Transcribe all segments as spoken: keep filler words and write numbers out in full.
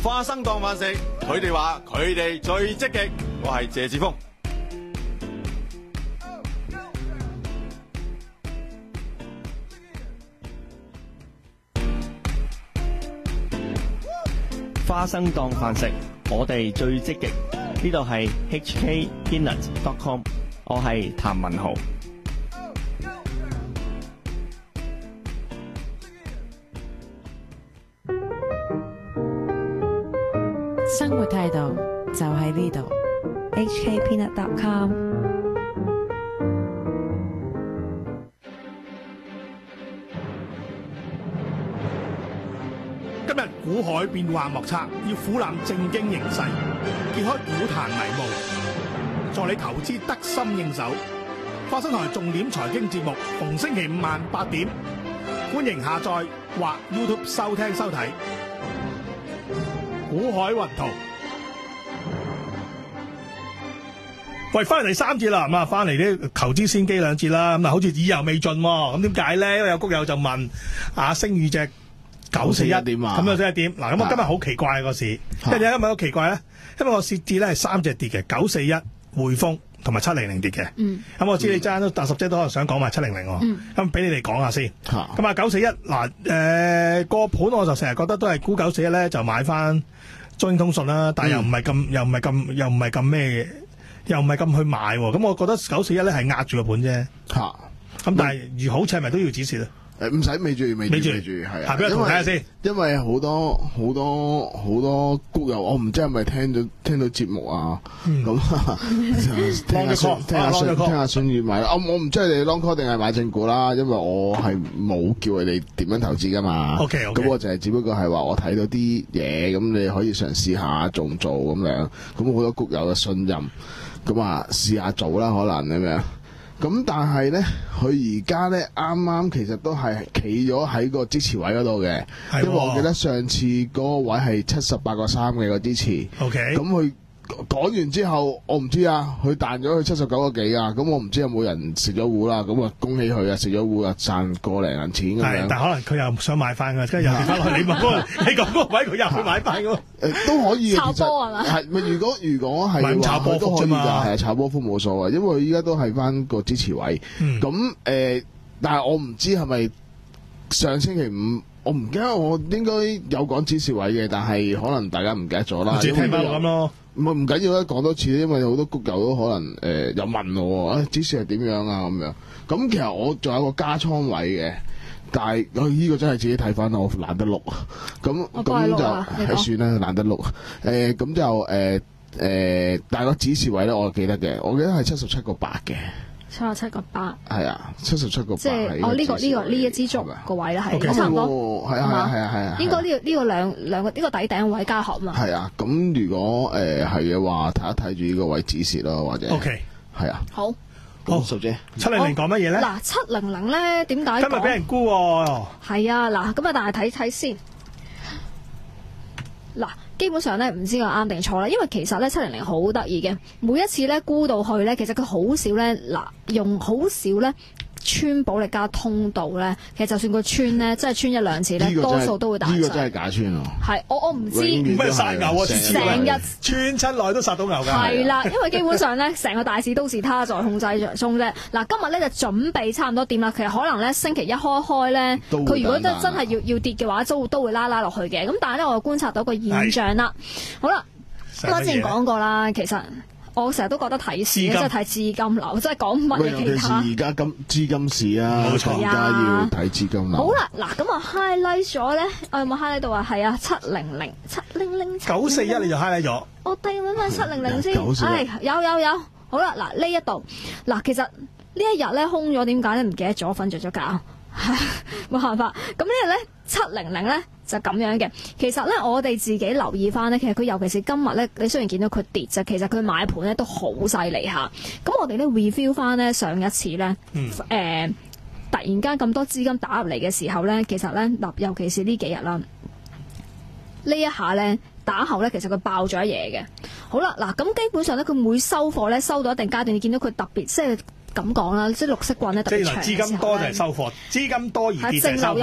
花生當飯食，佢哋話佢哋最積極。我係謝志峰。 花生當飯食，我哋最積極。呢度係 H K Peanut dot com， 我係譚文豪。 生活態度就喺呢度 ，H K Peanut dot com。 今日股海變幻莫測，要俯覽正經形勢，揭開股壇迷霧，助你投資得心應手。花生台重點財經節目，逢星期五晚八點，歡迎下載或 YouTube 收聽收睇。股海雲圖，喂，翻嚟第三節啦，咁啊，翻嚟啲投資先機兩節啦，咁啊，好似意猶未盡喎，咁點解咧？因為有谷友就問啊，星宇隻九四一點啊，咁又真係點？嗱，咁我今日好奇怪個市，因為點解今日好奇怪咧？因為我市跌咧係三隻跌嘅，九四一、匯豐同埋七零零跌嘅。嗯，咁我知你爭都達十隻都可能想講埋七零零喎。咁俾你哋講下先。咁啊，九四一嗱，誒個盤我就成日覺得都係估九四一咧，就買翻中英通訊啦，但係又唔係咁，又唔係咁，又唔係咁咩，又唔係咁去買喎。咁我覺得九四一咧係壓住個盤啫。嚇！咁但係如好似係咪都要止蝕啊？ 誒唔使未住未住未住係啊， 俾我同睇下先。 因為好多好多好多谷友，我唔知係咪聽到聽到節目啊，咁聽下聽下聽下信譽買啦。我我唔知你 long call 定係買正股啦，因為我係冇叫佢哋點樣投資噶嘛。 OK OK。 咁我就係只不過係話我睇到啲嘢，咁你可以嘗試下做唔做咁樣。咁好多谷友嘅信任，咁啊試下做啦，可能咁樣。咁但係咧，佢而家咧啱啱其實都係企咗喺個支持位嗰度嘅，因為我記得上次嗰個位係七十八個三嘅個支持。OK，咁佢講完之後，我唔知啊，佢彈咗去七十九個幾啊，咁我唔知有冇人食咗糊啦，咁啊恭喜佢啊，食咗糊啊，賺個零銀錢咁樣。 但可能佢又想買翻㗎，跟住又跌翻落去。你問嗰個，你講嗰個位，佢又去買翻㗎。 誒都可以嘅， 炒波係嘛？ 係咪？如果如果係炒波都可以㗎，係啊，炒波幅冇所謂，因為依家都係翻個支持位。咁誒、嗯呃，但係我唔知係咪上星期五，我唔記得我應該有講支持位嘅，但係可能大家唔記得咗啦。 自己聽翻咁咯。 唔係唔緊要啦，講多次，因為好多谷友都可能誒有、呃、問我，誒支持係點樣啊咁樣。咁其實我仲有個加倉位嘅。但係佢呢個真係自己睇翻啦，我懶得錄，咁咁就係算啦，懶得錄。誒、呃、咁就誒誒、呃呃，但係個指示位咧，我記得嘅，我記得係七十七個八嘅。七十七個八。係啊，七十七個八。即係哦，呢、這個呢、這個呢一支竹個位咧係差唔多。 係啊係啊係啊係啊。 應該呢個呢個兩兩個呢個底頂位加合嘛。 係啊，咁如果誒係嘅話，睇一睇住呢個位指示咯，或者。O K。係啊。好。 好，淑姐，七零零講乜嘢咧？ 嗱，七零零咧點解？ 今日俾人沽喎。 係啊，嗱，咁啊，但係睇睇先。嗱，基本上咧唔知我啱定錯啦，因為其實咧七零零好得意嘅，每一次咧沽到去咧，其實佢好少咧，嗱，用好少咧。穿保力加通道咧，其實就算佢穿咧，即係穿一兩次咧，多數都會打。 呢個真係假穿啊！ 係，我我唔知。 唔係殺牛啊！ 成日穿親內都殺到牛㗎。 係啦，因為基本上咧，成個大市都是他在控制中啫。嗱，今日咧就準備差唔多掂啦。其實可能咧星期一開開咧，佢如果真真係要要跌嘅話，都都會拉拉落去嘅。咁但係咧，我又觀察到個現象啦。好啦，我之前講過啦，其實。我成日都覺得睇市，即係睇資金流，即係講乜嘢其他。 而家金資金市啊， 冇錯， 而家要睇資金流。 好啦，嗱咁我 highlight 咗咧，我有冇 highlight 到啊？係啊，七零零七零零九四一，你就 highlight 咗。 我定揾翻七零零先，係有有有。好啦，嗱呢一度，嗱其實呢一日咧空咗，點解咧？唔記得咗，瞓着咗覺，冇辦法。咁呢日咧七零零咧。就咁樣嘅，其實咧我哋自己留意翻咧，其實佢尤其是今日咧，你雖然見到佢跌啫，其實佢買盤咧都好犀利下。咁我哋咧 review 翻咧上一次咧，誒、嗯呃、突然間咁多資金打入嚟嘅時候咧，其實咧嗱，尤其是呢幾日啦，呢一下咧打後咧，其實佢爆咗嘢嘅。好啦，嗱咁基本上咧，佢每收貨咧收到一定階段，你見到佢特別即係咁講啦，即係綠色棍咧特別長嘅時候咧， 即係資金多就係收貨，資金多而跌就係收貨。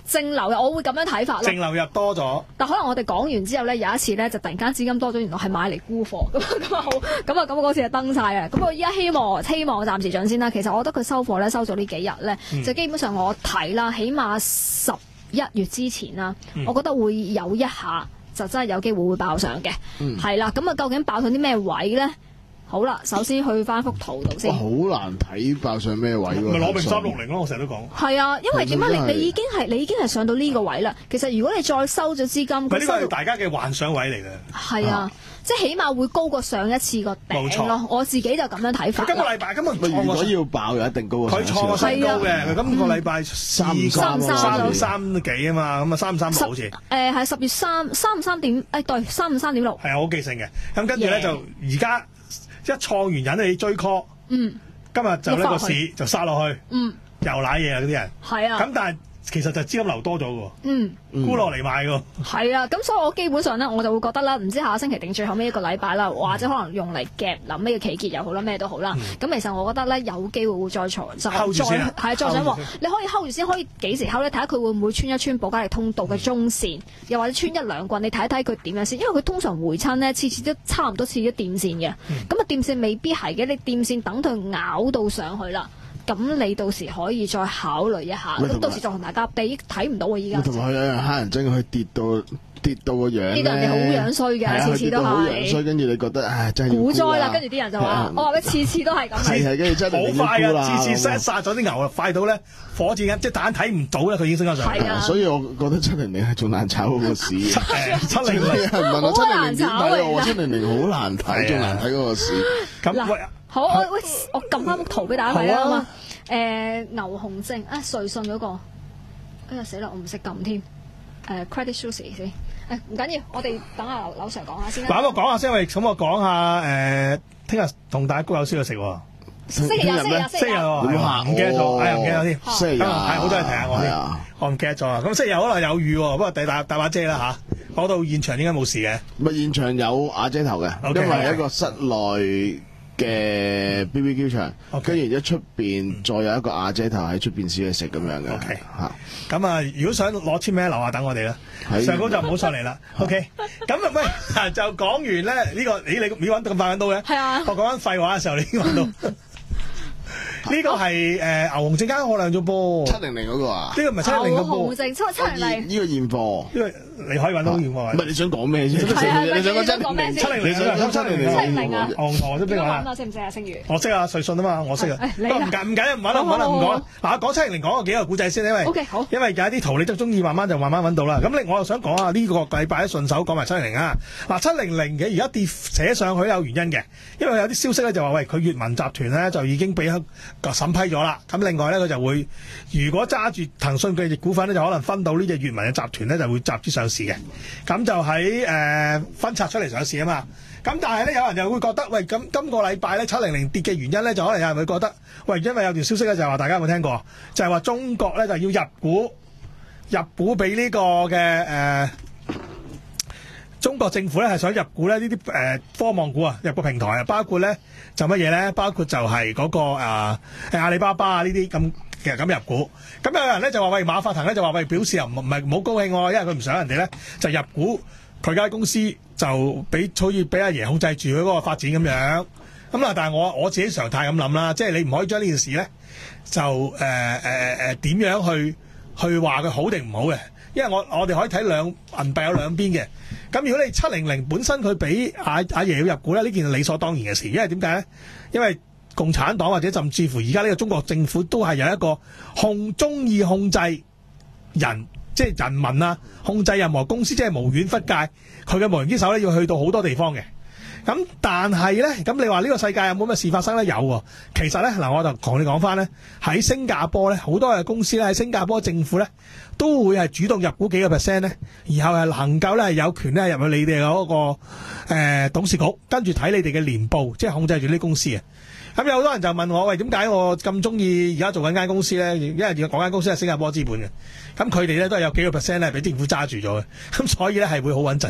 淨流入，我會咁樣睇法咯。 淨流入多咗， 但可能我哋講完之後咧，有一次咧就突然間資金多咗，原來係買嚟沽貨，咁咁啊好，咁啊咁嗰次就登晒啊！咁我依家希望希望暫時漲先啦。其實我覺得佢收貨咧收咗呢幾日咧， 嗯、 就基本上我睇啦，起碼十一月之前啦， 嗯、 我覺得會有一下就真係有機會會爆上嘅，係啦、嗯。咁啊究竟爆上啲咩位咧？好啦，首先去翻幅圖度先。 好難睇爆上咩位喎？ 咪攞明三六零咯，我成日都講。 係啊，因為點解你你已經係你已經係上到呢個位啦？其實如果你再收咗資金， 佢呢個係大家嘅幻想位嚟嘅。 係啊，啊即係起碼會高過上一次個頂咯。我自己就咁樣睇法。 今個禮拜今日如果要爆，就一定高過上次。 佢創個新高嘅，佢今個禮拜三三三三幾啊嘛，咁啊三三六好似。 誒係十月三三五三點，誒對三五三點六。 係啊，好記性嘅。咁跟住咧就而家。一創完引你追 call， 嗯， 今日就呢個市就殺落去， 嗯， 又瀨嘢啊嗰啲人， 係啊， 咁但係其實就資金流多咗嘅， 嗯， 沽落嚟買嘅， 係啊，咁所以我基本上咧我就會覺得啦，唔知下個星期定最後尾一個禮拜啦，或者可能用嚟夾臨尾嘅期結又好啦，咩都好啦，咁、嗯、其實我覺得咧有機會會再挫，就再係再上喎，你可以 hold 住先，可以幾時 hold 咧？睇下佢會唔會穿一穿保加利通道嘅中線，又或者穿一兩棍，你睇一睇佢點樣先，因為佢通常回親咧次次都差唔多似咗掂線嘅，咁啊掂線未必係嘅，你掂線等佢咬到上去啦。咁你到時可以再考慮一下，咁到時再同大家比睇唔到啊！依家同埋佢有人黑人精，佢跌到跌到個樣咧， 跌到人哋好樣衰嘅，次次都係好樣衰， 跟住你覺得唉真係股災啦，跟住啲人就話：我話佢次次都係咁， 係係跟住真係好快啊！次次殺殺咗啲牛啊，快到咧火箭即係蛋睇唔到咧，佢已經升咗上嚟。 所以我覺得七零零係仲難炒嗰個市。 七零零係唔係我七零零點睇我七零零好難睇，仲難睇嗰個市。 咁好，我喂我撳翻幅圖俾大家睇啦嘛。誒牛熊證啊，瑞信嗰個，哎呀死啦，我唔識撳添。誒 Credit Suisse 先，誒唔緊要，我哋等下劉 Sir 講下先啦。 嗱，我講下先，喂，咁我講下誒，聽日同大家高友燒去食喎。 星期日，星期日，星期日， 唔記得咗，哎呀唔記得咗添。 星期日， 係好多人提下我添，我唔記得咗啊。咁星期日可能有雨喎，不過大大大把遮啦嚇。講到現場應該冇事嘅。 咪現場有瓦遮頭嘅，因為係一個室內嘅 B B Q 場，跟住一出邊再有一個瓦遮頭喺出邊試去食咁樣嘅。 OK，嚇。咁啊，如果想攞簽名，樓下等我哋啦。上高就唔好上嚟啦。OK。咁啊，喂，就講完咧呢個，咦？你你揾咁快揾到嘅？係啊。我講緊廢話嘅時候，你已經揾到。呢個係誒牛熊證加可量啫噃，七零零嗰個啊？呢個唔係七零零嘅噃，牛熊證七七零零。呢個現貨， 因為你可以揾到現貨。唔係你想講咩先？ 你想講咩先？ 七零零，你想七零零，七零零啊！牛熊識邊個啊？ 我識唔識啊？星宇。我識啊，瑞信啊嘛，我識啊。不過唔緊唔緊啊，唔揾啦唔揾啦唔講啦。嗱，講七零零講個幾個古仔先，因為 OK 好， 因為有啲圖你都中意，慢慢就慢慢揾到啦。咁另我又想講下呢個禮拜順手講埋七零零啊。嗱，七零零嘅而家跌寫上去有原因嘅，因為有啲消息咧就話喂佢閱文集團咧就已經俾個審批咗啦。咁另外咧，佢就會如果揸住騰訊嘅股份咧，就可能分到呢隻閱文嘅集團咧，就會集資上市嘅。咁就喺誒、呃、分拆出嚟上市啊嘛。咁但係咧，有人就會覺得，喂，咁今個禮拜咧七零零跌嘅原因咧，就可能有人會覺得，喂，因為有條消息咧就係話，大家有冇聽過？就係、是、話中國咧就要入股，入股俾呢個嘅誒、呃、中國政府咧係想入股咧呢啲誒科網股啊，入個平台啊，包括咧。就乜嘢咧？包括就係嗰、那個誒、呃、阿里巴巴啊呢啲咁其實咁入股。咁有人咧就話喂馬化騰咧就話喂表示又唔唔係唔好高興喎，因為佢唔想人哋咧就入股佢間公司就俾好似俾阿爺控制住佢嗰個發展咁樣。咁啦，但係我我自己常態咁諗啦，即係你唔可以將呢件事咧就誒誒誒點樣去去話佢好定唔好嘅。因為我我哋可以睇兩銀幣有兩邊嘅，咁如果你七零零本身佢俾阿阿爺要入股咧，呢件係理所當然嘅事。因為點解咧？因為共產黨或者甚至乎而家呢個中國政府都係有一個控中意控制人，即係人民啊，控制任何公司，即係無遠弗屆。佢嘅無形之手咧要去到好多地方嘅。咁但係咧，咁你話呢個世界有冇乜事發生咧？有喎。其實咧，嗱我就同你講翻咧，喺新加坡咧，好多嘅公司咧喺新加坡政府咧都會係主動入股幾個 percent 咧，然後係能夠咧係有權咧入去你哋嗰個誒董事局，跟住睇你哋嘅年報，即係控制住呢啲公司啊。咁有好多人就問我，喂，點解我咁中意而家做緊間公司咧？因為講間公司係新加坡資本嘅，咁佢哋咧都係有幾個 percent 咧俾政府揸住咗嘅，咁所以咧係會好穩陣。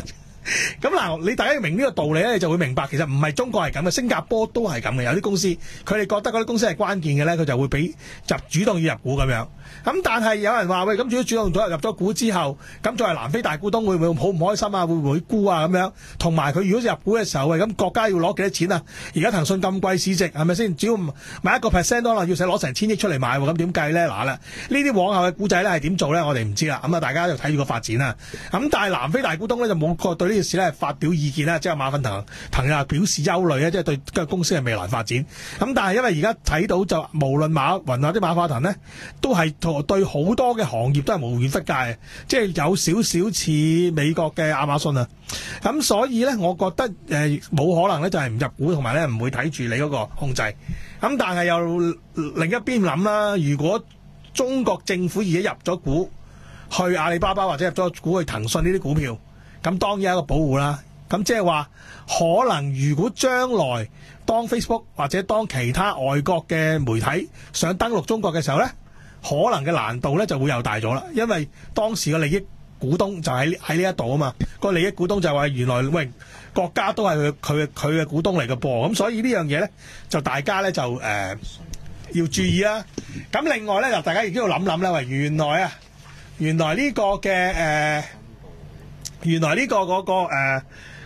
咁嗱，你大家要明呢個道理咧，你就會明白其實唔係中國係咁嘅，新加坡都係咁嘅。有啲公司佢哋覺得嗰啲公司係關鍵嘅咧，佢就會俾就主動要入股咁樣。咁但係有人話喂，咁如果主動咗入咗股之後，咁作為南非大股東會唔會好唔開心啊？會唔會沽啊？咁樣同埋佢如果入股嘅時候，喂咁國家要攞幾多錢啊？而家騰訊咁貴市值係咪先？只要買一個 percent 可能要使攞成千億出嚟買喎，咁點計咧？嗱啦，呢啲往後嘅股仔咧係點做咧？我哋唔知啦。咁啊，大家就睇住個發展啦。咁但係南非大股東咧就冇個對呢件事咧發表意見啦，即係馬化騰騰啊表示憂慮咧，即係對個公司嘅未來發展。咁但係因為而家睇到就無論馬雲或者馬化騰咧，都係對好多嘅行業都係無遠弗屆嘅，即係有少少似美國嘅亞馬遜啊。咁所以咧，我覺得誒冇、呃、可能咧就係唔入股，同埋咧唔會睇住你嗰個控制。咁但係又另一邊諗啦，如果中國政府而家入咗股去阿里巴巴或者入咗股去騰訊呢啲股票，咁當然係一個保護啦。咁即係話可能如果將來當 Facebook 或者當其他外國嘅媒體想登陸中國嘅時候咧，可能嘅難度咧就會又大咗啦。因為當時嘅利益股東就喺喺呢一度啊嘛，個利益股東就話原來喂國家都係佢佢佢嘅股東嚟嘅噃，咁所以呢樣嘢咧就大家咧就誒、呃、要注意啦。咁另外咧就大家亦都要諗諗啦，喂原來啊原來呢個嘅誒、呃、原來呢個嗰、嗰個誒。呃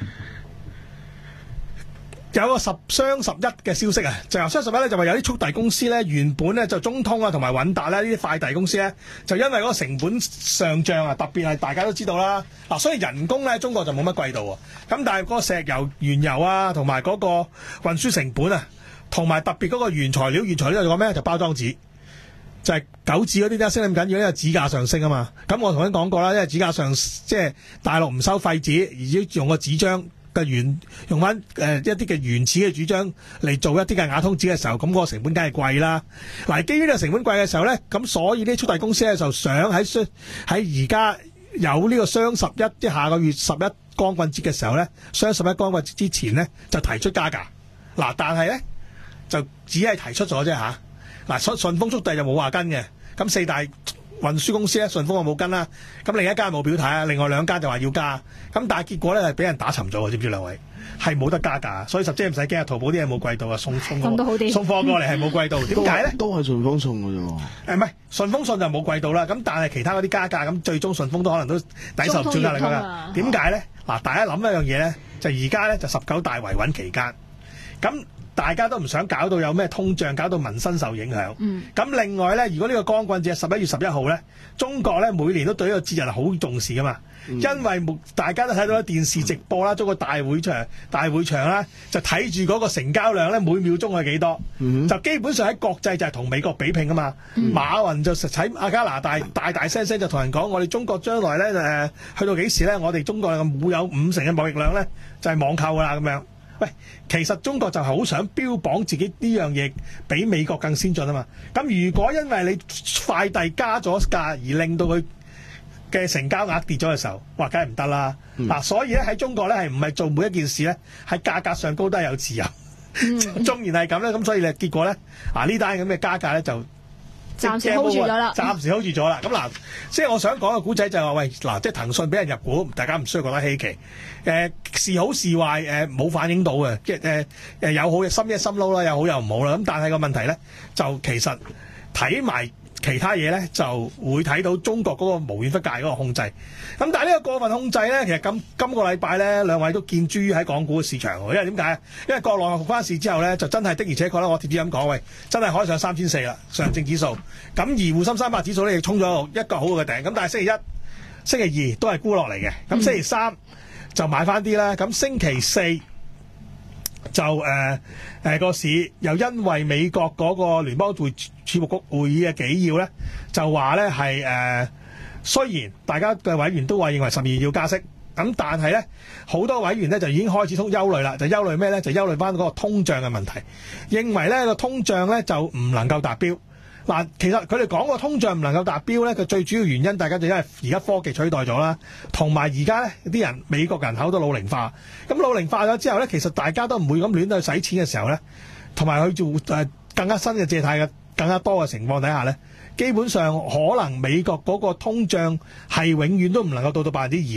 有個十雙十一嘅消息啊，就由雙十一咧就話有啲速遞公司咧原本咧就中通啊同埋韻達咧呢啲快遞公司咧就因為嗰個成本上漲啊，特別係大家都知道啦嗱，所以人工咧中國就冇乜貴到喎，咁但係嗰個石油、原油啊同埋嗰個運輸成本啊，同埋特別嗰個原材料，原材料就講咩就包裝紙，就係玖紙嗰啲咧升咁緊要，因為紙價上升啊嘛。咁我同你講過啦，因為紙價上即係大陸唔收廢紙，而要用個紙張。嘅原用翻誒、呃、一啲嘅原始嘅主張嚟做一啲嘅瓦通紙嘅時候，咁、那、嗰個成本梗係貴啦。嗱，基於呢個成本貴嘅時候咧，咁所以啲速遞公司咧就想喺喺而家有呢個雙十一，即係下個月十一光棍節嘅時候咧，雙十一光棍節之前咧就提出加價。嗱，但係咧就只係提出咗啫嚇。嗱，順順豐速遞就冇話跟嘅，咁四大運輸公司咧，順豐就冇跟啦，咁另一間冇表態啊，另外兩間就話要加，咁但係結果咧係俾人打沉咗，知唔知兩位？係冇得加價，所以十姐唔使驚啊，淘寶啲嘢冇貴到啊，送送送到好啲， 送貨過嚟係冇貴到，點解咧？ 都係順豐送嘅啫喎。誒唔係順豐送就冇貴到啦，咁但係其他嗰啲加價，咁最終順豐都可能都抵受住壓力㗎。點解咧？嗱，大家諗一樣嘢咧，就而家咧就十九大維穩期間，咁。大家都唔想搞到有咩通脹，搞到民生受影響。咁、嗯、另外咧，如果呢個光棍節係十一月十一號咧，中國咧每年都對呢個節日好重視噶嘛、嗯。因為大家都睇到電視直播啦，中國大會場、大會場啦，就睇住嗰個成交量咧，每秒鐘係幾多、嗯？就基本上喺國際就係同美國比拼噶嘛、嗯。馬雲就喺阿加拿大大大聲聲就同人講：我哋中國將來咧誒、呃，去到幾時咧？我哋中國會有五成嘅貿易量咧，就係、是、網購噶啦咁樣。喂，其實中國就係好想標榜自己呢樣嘢比美國更先進啊嘛。咁如果因為你快遞加咗價而令到佢嘅成交額跌咗嘅時候，哇，梗係唔得啦。嗱、嗯，所以咧喺中國咧係唔係做每一件事咧喺價格上高都係有自由。縱、嗯、然係咁咧，咁所以咧結果咧啊呢單咁嘅加價咧就暫時 hold 住咗啦， 暫時 hold 住咗啦。咁嗱，即係我想講嘅古仔就係話，喂嗱，即係騰訊俾人入股，大家唔需要覺得稀奇。誒、呃、是好是壞，誒、呃、冇反映到嘅，即係誒誒有好嘅心一心撈啦，有好有唔好啦。咁但係個問題咧，就其實睇埋其他嘢咧，就會睇到中國嗰個無遠弗屆嗰個控制。咁但係呢個過分控制咧，其實今今個禮拜咧，兩位都見諸於喺港股嘅市場。因為點解？因為國內復翻市之後咧，就真係的而且確啦，我貼啲咁講，喂，真係可以上三千四啦，上證指數。咁而滬深三百指數咧，亦衝咗一個好嘅頂。咁但係星期一、星期二都係沽落嚟嘅。咁星期三就買翻啲啦。咁星期四就誒誒個市又因為美國嗰個聯邦會儲備局會議嘅紀要咧，就話咧係誒雖然大家嘅委員都話認為十二月要加息，咁但係咧好多委員咧就已經開始通憂慮啦，就憂慮咩咧？就憂慮翻嗰個通脹嘅問題，認為咧個通脹咧就唔能夠達標。嗱，其實佢哋講個通脹唔能夠達標咧，佢最主要原因，大家就因為而家科技取代咗啦，同埋而家咧啲人美國人口都老齡化，咁老齡化咗之後咧，其實大家都唔會咁亂去使錢嘅時候咧，同埋去做誒更加新嘅借貸嘅更加多嘅情況底下咧，基本上可能美國嗰個通脹係永遠都唔能夠到到百分之二。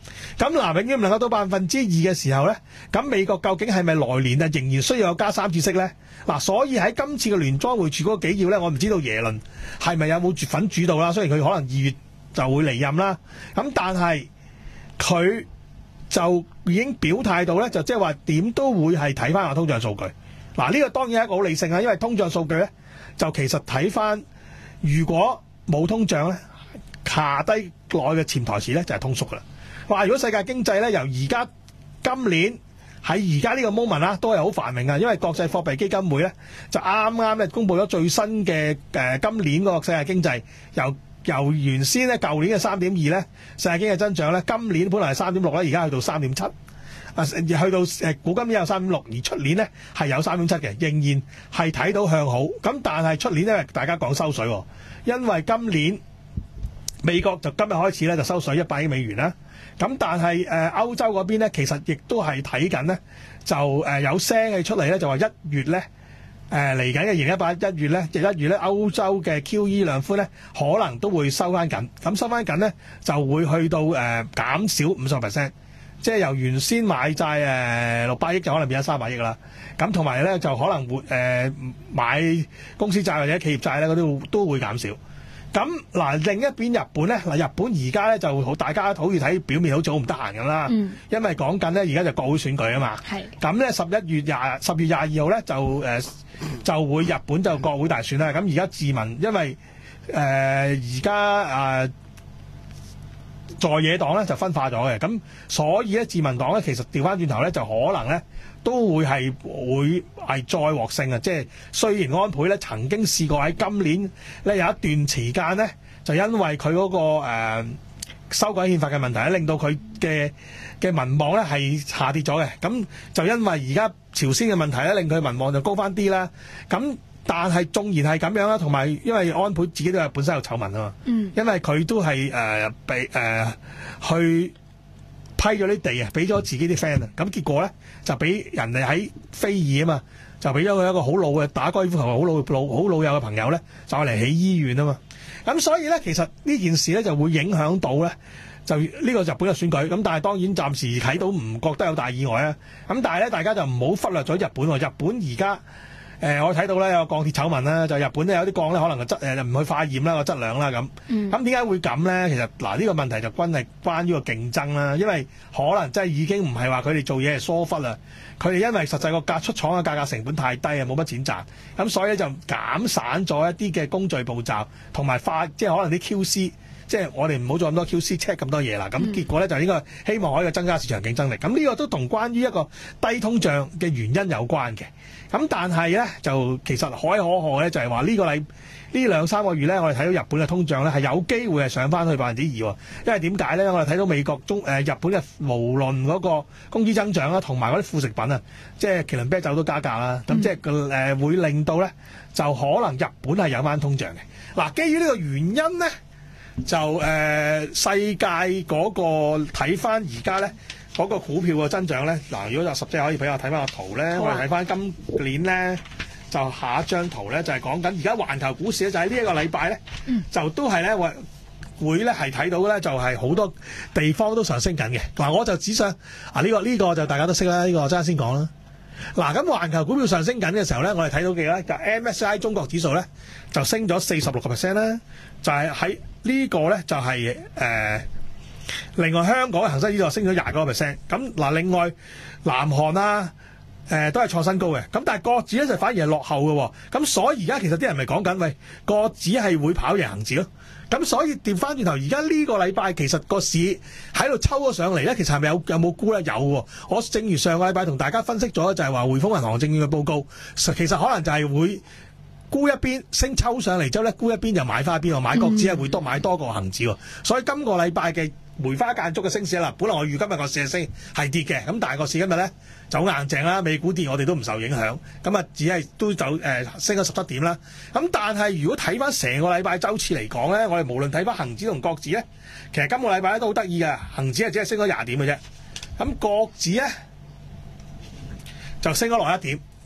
咁嗱，永遠唔能夠到百分之二嘅時候咧，咁美國究竟係咪來年啊仍然需要有加三次息咧？嗱，所以喺今次嘅聯莊會處嗰個紀要咧，我唔知道耶倫係咪有冇絕份主導啦。雖然佢可能二月就會離任啦，咁但係佢就已經表態到咧，就即係話點都會係睇翻個通脹數據。嗱，呢個當然係一個好理性啊，因為通脹數據咧就其實睇翻，如果冇通脹咧，下低內嘅潛台詞咧就係通縮噶啦。話如果世界經濟咧由而家今年喺而家呢個 moment 啦，都係好繁榮啊，因為國際貨幣基金會咧就啱啱咧公布咗最新嘅誒、呃、今年嗰個世界經濟，由由原先咧舊年嘅三點二咧世界經濟增長咧，今年本來係三點六咧，而家去到三點七，啊去到誒估今年有三點六，而出年咧係有三點七嘅，仍然係睇到向好。咁但係出年咧大家講收水，因為今年美國就今日開始咧就收水一百億美元啦。咁但係誒、呃、歐洲嗰邊咧，其實亦都係睇緊咧，就誒、呃、有聲氣出嚟咧，就話一月咧誒嚟緊嘅二零一八一月咧，即係一月咧歐洲嘅 Q E 量寬咧，可能都會收翻緊。咁收翻緊咧，就會去到誒、呃、減少五十 percent，即係由原先買債誒六百億就可能變咗三百億啦。咁同埋咧就可能會誒、呃、買公司債或者企業債咧，嗰啲都會減少。咁嗱，另一邊日本咧，嗱日本而家咧就好，大家好似睇表面好似好唔得閒咁啦，嗯、因為講緊咧而家就國會選舉啊嘛。係咁咧，十一月廿十月廿二號咧就誒、呃、就會日本就國會大選啦。咁而家自民因為誒而家誒在野黨咧就分化咗嘅，咁所以咧自民黨咧其實調翻轉頭咧就可能咧都會係會係再獲勝啊！即係雖然安倍咧曾經試過喺今年咧有一段時間咧，就因為佢嗰、那個誒、呃、修改憲法嘅問題咧，令到佢嘅嘅民望咧係下跌咗嘅。咁就因為而家朝鮮嘅問題咧，令佢民望就高翻啲啦。咁但係縱然係咁樣啦，同埋因為安倍自己都係本身有醜聞啊嘛，嗯、因為佢都係誒、呃、被誒、呃、去。批咗啲地啊，俾咗自己啲 friend 啊，咁結果咧就俾人哋喺非議啊嘛，就俾咗佢一個好老嘅打高爾夫球好老老好老友嘅朋友咧，就嚟起醫院啊嘛。咁所以咧，其實呢件事咧就會影響到咧，就呢個日本嘅選舉。咁但係當然暫時睇到唔覺得有大意外啊。咁但係咧，大家就唔好忽略咗日本喎。日本而家誒我睇到咧有鋼鐵醜聞啦，就日本咧有啲鋼咧可能個質誒唔去化驗啦個質量啦咁。咁點解會咁咧？其實嗱呢、呢個問題就關係關於個競爭啦，因為可能真係已經唔係話佢哋做嘢係疏忽啦，佢哋因為實際個價出廠嘅價格成本太低啊，冇乜錢賺，咁所以咧就減散咗一啲嘅工序步驟，同埋化即係可能啲 Q C。即係我哋唔好做咁多 Q C check 咁多嘢啦，咁結果咧就應該希望可以增加市場競爭力。咁呢個都同關於一個低通脹嘅原因有關嘅。咁但係咧就其實可喜可賀咧，就係話呢個禮呢兩三個月咧，我哋睇到日本嘅通脹咧係有機會係上翻去百分之二喎。因為點解咧？我哋睇到美國中誒、呃、日本嘅無論嗰個工資增長啦，同埋嗰啲副食品啊，即係麒麟啤酒都加價啦。咁、嗯、即係誒、呃、會令到咧就可能日本係有翻通脹嘅。嗱、啊，基於呢個原因咧。就誒、呃、世界嗰個睇翻而家咧嗰個股票嘅增長咧，嗱，如果有十隻可以俾我睇翻個圖咧，啊、我哋睇翻今年咧就下一張圖咧就係講緊而家環球股市咧就喺呢一個禮拜咧，嗯、就都係咧會會咧係睇到咧就係好多地方都上升緊嘅。嗱，我就只想啊呢、呢個呢、呢個就大家都識啦，呢、呢個陣間先講啦。嗱，咁環球股票上升緊嘅時候咧，我哋睇到嘅咧就 M S C I 中國指數咧就升咗四十六個 percent 啦，就係喺呢個咧就係、是、誒、呃，另外香港嘅恒生指數升咗廿個 percent。咁嗱，另外南韓啊，誒、呃、都係創新高嘅。咁但係國指咧就反而係落後嘅。咁所以而家其實啲人咪講緊，喂，國指係會跑贏恒指咯。咁所以調翻轉頭，而家呢個禮拜其實個市喺度抽咗上嚟咧，其實係咪有有冇沽咧？有喎。我正如上個禮拜同大家分析咗，就係話匯豐銀行證券嘅報告，其實可能就係會沽一邊升抽上嚟之後咧，沽一邊就買翻一邊喎，買國指係會多買多過恒指喎。所以今個禮拜嘅梅花間竹嘅升市啦，本來我預今日個市升係跌嘅，咁但係個市今日咧就好硬淨啦，美股跌我哋都唔受影響，咁啊只係都就誒、呃、升咗十七點啦。咁但係如果睇翻成個禮拜週次嚟講咧，我哋無論睇翻恒指同國指咧，其實今個禮拜咧都好得意嘅，恒指係只係升咗廿點嘅啫，咁國指咧就升咗落一點。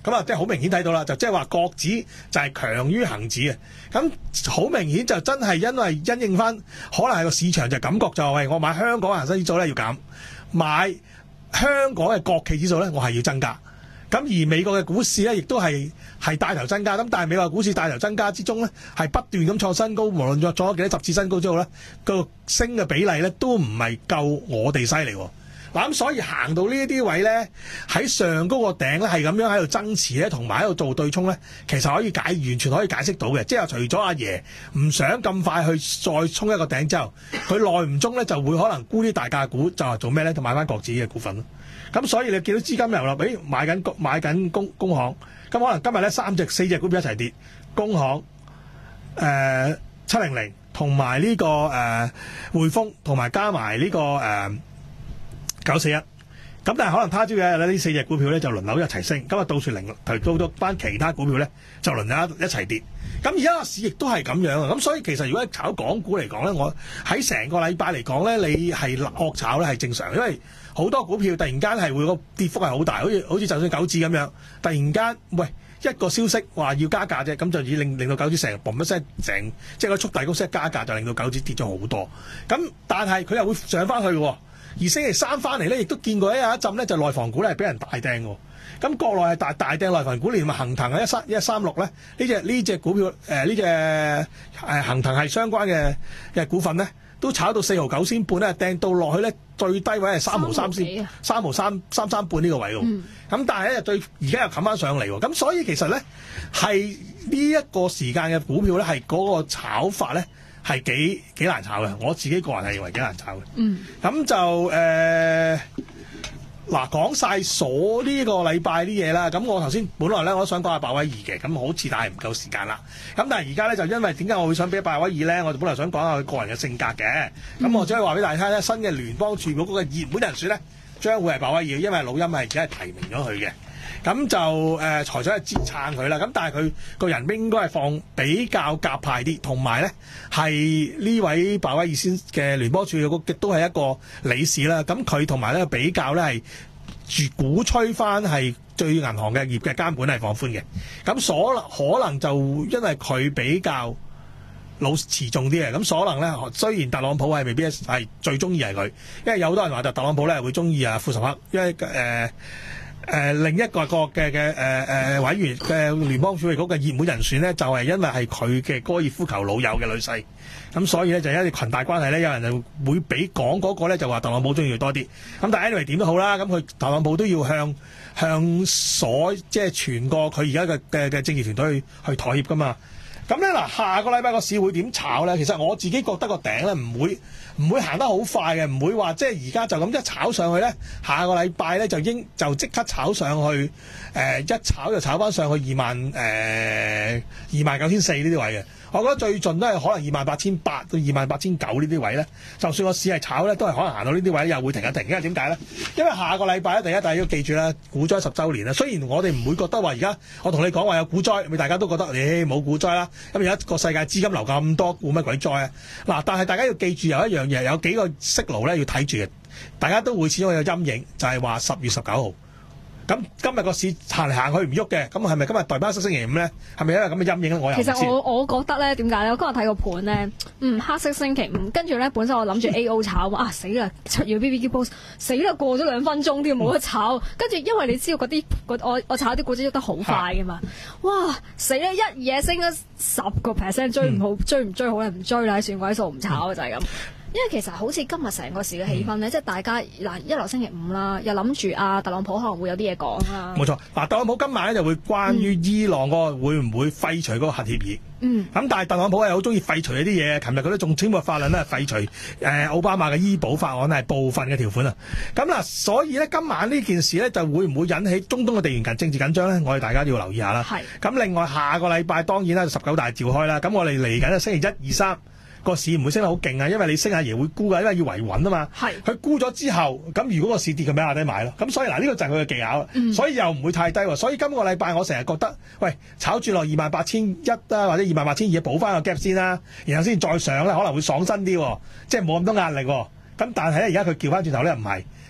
咁啊，即係好明顯睇到啦，就即係話國指就係強於恒指啊。咁好明顯就真係因為因應翻，可能係個市場就感覺就係、是、我買香港恒生指數咧要減，買香港嘅國企指數咧我係要增加。咁而美國嘅股市咧亦都係係帶頭增加。咁但係美國股市帶頭增加之中咧，係不斷咁創新高，無論作咗幾多十次新高之後咧，個升嘅比例咧都唔係夠我哋犀利。嗱咁所以行到呢一啲位咧，喺上高個頂咧係咁樣喺度增持咧，同埋喺度做對沖咧，其實可以解完全可以解釋到嘅。即係除咗阿爺唔想咁快去再衝一個頂之後，佢耐唔中咧就會可能沽啲大價股，就係做咩咧？就買翻國指嘅股份咯。咁所以你見到資金流入，誒買緊買緊工工行，咁可能今日咧三隻四隻股票一齊跌，工行、誒七零零同埋呢個誒、呃、匯豐，同埋加埋呢、這個誒九四一。咁但係可能他朝嘅呢四隻股票咧就輪流一齊升，咁啊倒數零提到咗班其他股票咧就輪流一齊跌。咁而家個市亦都係咁樣啊！咁所以其實如果炒港股嚟講咧，我喺成個禮拜嚟講咧，你係惡炒咧係正常，因為好多股票突然間係會個跌幅係好大，好似好似就算九指咁樣，突然間喂一個消息話要加價啫，咁就已令令到九指成日嘣一聲成即係個速遞公司一加價就令到九指跌咗好多。咁但係佢又會上翻去喎。而星期三翻嚟咧，亦都見過一有一陣咧，就內房股咧係俾人大掟喎。咁國內係大大掟內房股，連埋恒騰啊一三一三六咧，呢隻呢隻股票誒呢隻誒恒騰係相關嘅嘅股份咧，都炒到四毫九仙半咧，掟到落去咧最低位係三毫三仙，三毫三三三半呢個位喎。咁、嗯、但係咧對而家又冚翻上嚟喎。咁所以其實咧係呢一個時間嘅股票咧係嗰個炒法咧。係幾幾難炒嘅，我自己個人係認為幾難炒嘅。嗯，咁就誒嗱講晒所呢個禮拜啲嘢啦。咁我頭先本來咧我都想講下鮑威爾嘅，咁好似但係唔夠時間啦。咁但係而家咧就因為點解我會想俾鮑威爾咧？我就本來想講下佢個人嘅性格嘅。咁我只可以話俾大家聽咧，新嘅聯邦儲備局嗰個熱門人選咧，將會係鮑威爾，因為老欽係而家係提名咗佢嘅。咁就誒財長係支撐佢啦，咁但係佢個人應該係放比較鴿派啲，同埋咧係呢位鮑威爾先嘅聯邦儲備局亦都係一個理事啦。咁佢同埋咧比較咧係住鼓吹翻係對銀行嘅業嘅監管係放寬嘅。咁所可能就因為佢比較老持重啲嘅，咁所能咧雖然特朗普係未必係最中意係佢，因為有好多人話就特朗普咧會中意啊庫什克，因為誒。呃誒、呃、另一個個嘅嘅誒誒委員嘅聯邦儲備局嘅熱門人選咧，就係、是、因為係佢嘅高爾夫球老友嘅女婿，咁所以咧就因為裙帶關係咧，有人就會比講嗰個咧就話特朗普中意佢多啲。咁但係 anyway 點都好啦，咁佢特朗普都要向向所即係全個佢而家嘅嘅嘅政治團隊去去妥協噶嘛。咁咧嗱，下個禮拜個市會點炒咧？其實我自己覺得個頂咧唔會唔會行得好快嘅，唔會話即係而家就咁一炒上去咧，下個禮拜咧就應就即刻炒上去，誒、呃、一炒就炒翻上去二萬誒二萬九千四呢啲位嘅。我覺得最盡都係可能二萬八千八到二萬八千九呢啲位咧，就算個市係炒咧，都係可能行到呢啲位又會停一停。因為點解咧？因為下個禮拜咧，第一大家要記住啦，股災十週年啦。雖然我哋唔會覺得話而家我同你講話有股災，咪大家都覺得誒冇股災啦。咁而家個世界資金流咁多，股乜鬼災啊？嗱，但係大家要記住有一樣嘢，有幾個息路咧要睇住嘅，大家都會始終有陰影，就係話十月十九號。咁今日個市行嚟行去唔喐嘅，咁係咪今日代班星期五咧？係咪因為咁嘅陰影咧？我又唔知。 其實我我覺得咧，點解咧？我今日睇個盤咧，嗯，黑色星期五，跟住咧本身我諗住 A O 炒啊，死啦！出要 B B Q post， 死啦！過咗兩分鐘都要冇得炒，跟住因為你知道嗰啲我我炒啲股質喐得好快嘅嘛，哇！死啦！一嘢升咗十個 percent， 追唔好，嗯、追唔追好咧？唔追啦，算鬼數唔炒、嗯、就係咁。因為其實好似今日成個市嘅氣氛咧，嗯、即係大家嗱一來星期五啦，又諗住啊特朗普可能會有啲嘢講啦。冇錯，嗱特朗普今晚咧就會關於伊朗嗰個會唔會廢除嗰個核協議。嗯。咁但係特朗普係好中意廢除一啲嘢，琴日佢都仲簽過法律咧廢除誒、呃、奧巴馬嘅醫保法案係部分嘅條款啊。咁嗱，所以咧今晚呢件事咧就會唔會引起中東嘅地緣緊政治緊張咧？我哋大家要留意下啦。係。咁另外下個禮拜當然啦，十九大召開啦。咁我哋嚟緊嘅星期一、二、三。個市唔會升得好勁啊，因為你升下爺會沽噶，因為要維穩啊嘛。係。佢沽咗之後，咁如果個市跌，佢咪下低買咯。咁所以嗱，呢個就係佢嘅技巧啦。嗯、所以又唔會太低喎。所以今個禮拜我成日覺得，喂，炒住落二萬八千一啦，或者二萬八千二，補翻個 gap 先啦，然後先再上咧，可能會爽身啲，即係冇咁多壓力。咁但係咧，而家佢調翻轉頭咧，唔係。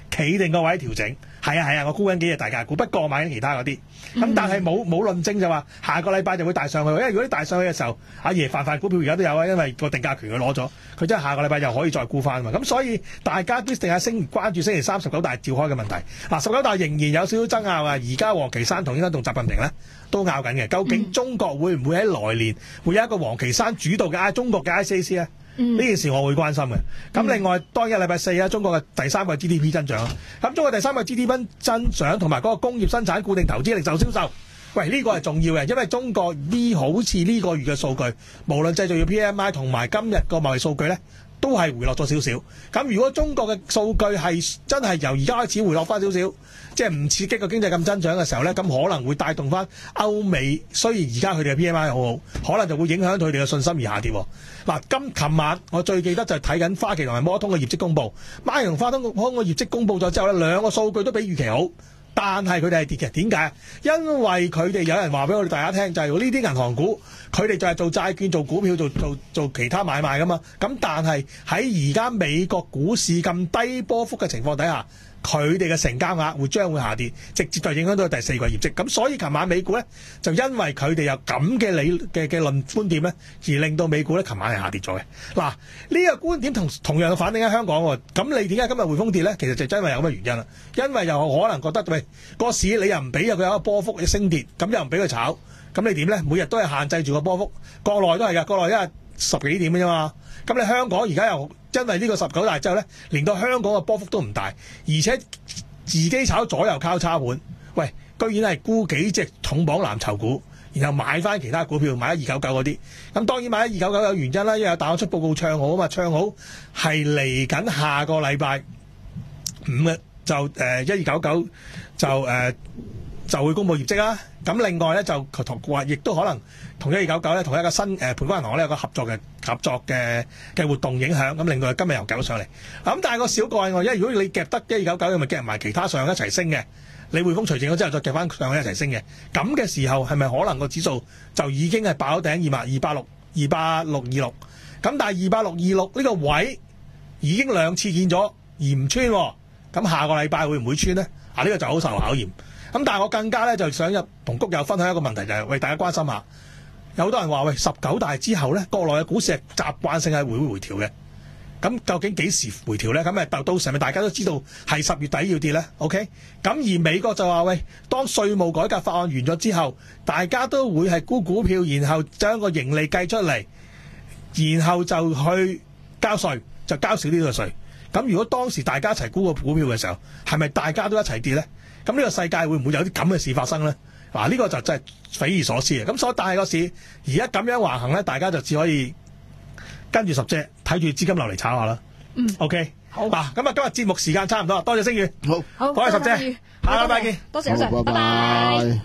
企定個位調整。係啊係啊，我沽緊幾隻大價股，不過我買緊其他嗰啲。咁、 嗯、 但係冇冇論證就話下個禮拜就會大上去，因為如果啲大上去嘅時候，阿爺泛泛股票而家都有啊，因為個定價權佢攞咗，佢真係下個禮拜又可以再沽翻嘛。咁所以大家必定係星關注星期三十九大召開嘅問題。嗱，十九大仍然有少少爭拗啊！而家王岐山同應該同習近平咧都拗緊嘅，究竟中國會唔會喺來年會有一個王岐山主導嘅啊中國嘅 I C A C 咧？呢、嗯、件事我會關心嘅。咁另外當日禮拜四啊，中國嘅第三個 G D P 增長，咁中國第三個 G D P 增長同埋嗰個工業生產、固定投資、零售銷售，喂呢、這個係重要嘅，因為中國呢好似呢個月嘅數據，無論製造業 P M I 同埋今日個貿易數據咧，都係回落咗少少。咁如果中國嘅數據係真係由而家開始回落翻少少，即係唔刺激個經濟咁增長嘅時候咧，咁可能會帶動翻歐美。雖然而家佢哋嘅 P M I 好好，可能就會影響佢哋嘅信心而下跌。嗱，今琴晚我最記得就係睇緊花旗同埋摩通嘅業績公佈，花旗同花通嘅業績公佈咗之後咧，兩個數據都比預期好，但係佢哋係跌嘅。點解？因為佢哋有人話俾我哋大家聽，就係呢啲銀行股，佢哋就係做債券、做股票、做做做其他買賣噶嘛。咁但係喺而家美國股市咁低波幅嘅情況底下，佢哋嘅成交額會將會下跌，直接就影響到第四季業績。咁所以琴晚美股咧就因為佢哋有咁嘅理嘅嘅論觀點咧，而令到美股咧琴晚係下跌咗嘅。嗱，呢個觀點同同樣反映喺香港喎。咁你點解今日匯豐跌咧？其實就因為有咁嘅原因啦。因為又可能覺得喂個市你又唔俾佢有一個波幅嘅升跌，咁又唔俾佢炒，咁你點咧？每日都係限制住個波幅，國內都係㗎，國內因為十幾點嘅啫嘛。咁你香港而家又因為呢個十九大之後咧，連到香港嘅波幅都唔大，而且自己炒左右交叉盤，喂，居然係沽幾隻重磅藍籌股，然後買翻其他股票，買一二九九嗰啲。咁當然買一二九九有原因啦，因為有大行出報告唱好啊嘛，唱好係嚟緊下個禮拜五嘅就誒一二九九就誒、呃、就會公布業績啦。咁另外咧就同話，亦都可能同一二九九咧同一個新誒盤谷銀行咧有個合作嘅合作嘅嘅活動影響，咁令到佢今日又夾咗上嚟。咁但係個小個案，因為如果你夾得一二九九，咪夾埋其他上一齊升嘅，你匯豐除淨咗之後再夾翻上去一齊升嘅，咁嘅時候係咪可能個指數就已經係爆咗頂二萬二百六二百六二六？咁但係二百六二六呢個位已經兩次見咗而唔穿，咁下個禮拜會唔會穿呢？啊，呢個就好受考驗。咁但係我更加咧就想入同谷友分享一個問題，就係、是、為大家關心下。有好多人話喂，十九大之後咧，國內嘅股市係習慣性係會回調嘅。咁究竟幾時回調咧？咁誒到到時咪大家都知道係十月底要跌咧。OK。咁而美國就話喂，當稅務改革法案完咗之後，大家都會係沽股票，然後將個盈利計出嚟，然後就去交稅，就交少啲嘅稅。咁如果當時大家一齊沽個股票嘅時候，係咪大家都一齊跌咧？咁呢個世界會唔會有啲咁嘅事發生咧？嗱、啊，呢、呢個就真係匪夷所思嘅。咁所以但係個市而家咁樣橫行咧，大家就只可以跟住十隻睇住資金流嚟炒下啦。嗯 ，OK， 好。嗱，咁啊，今日節目時間差唔多，多謝星宇。好， 好， 多謝十隻，下個禮拜見。 多謝多謝，拜拜。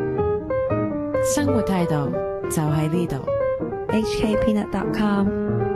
生活態度就喺呢度。 H K Peanut dot com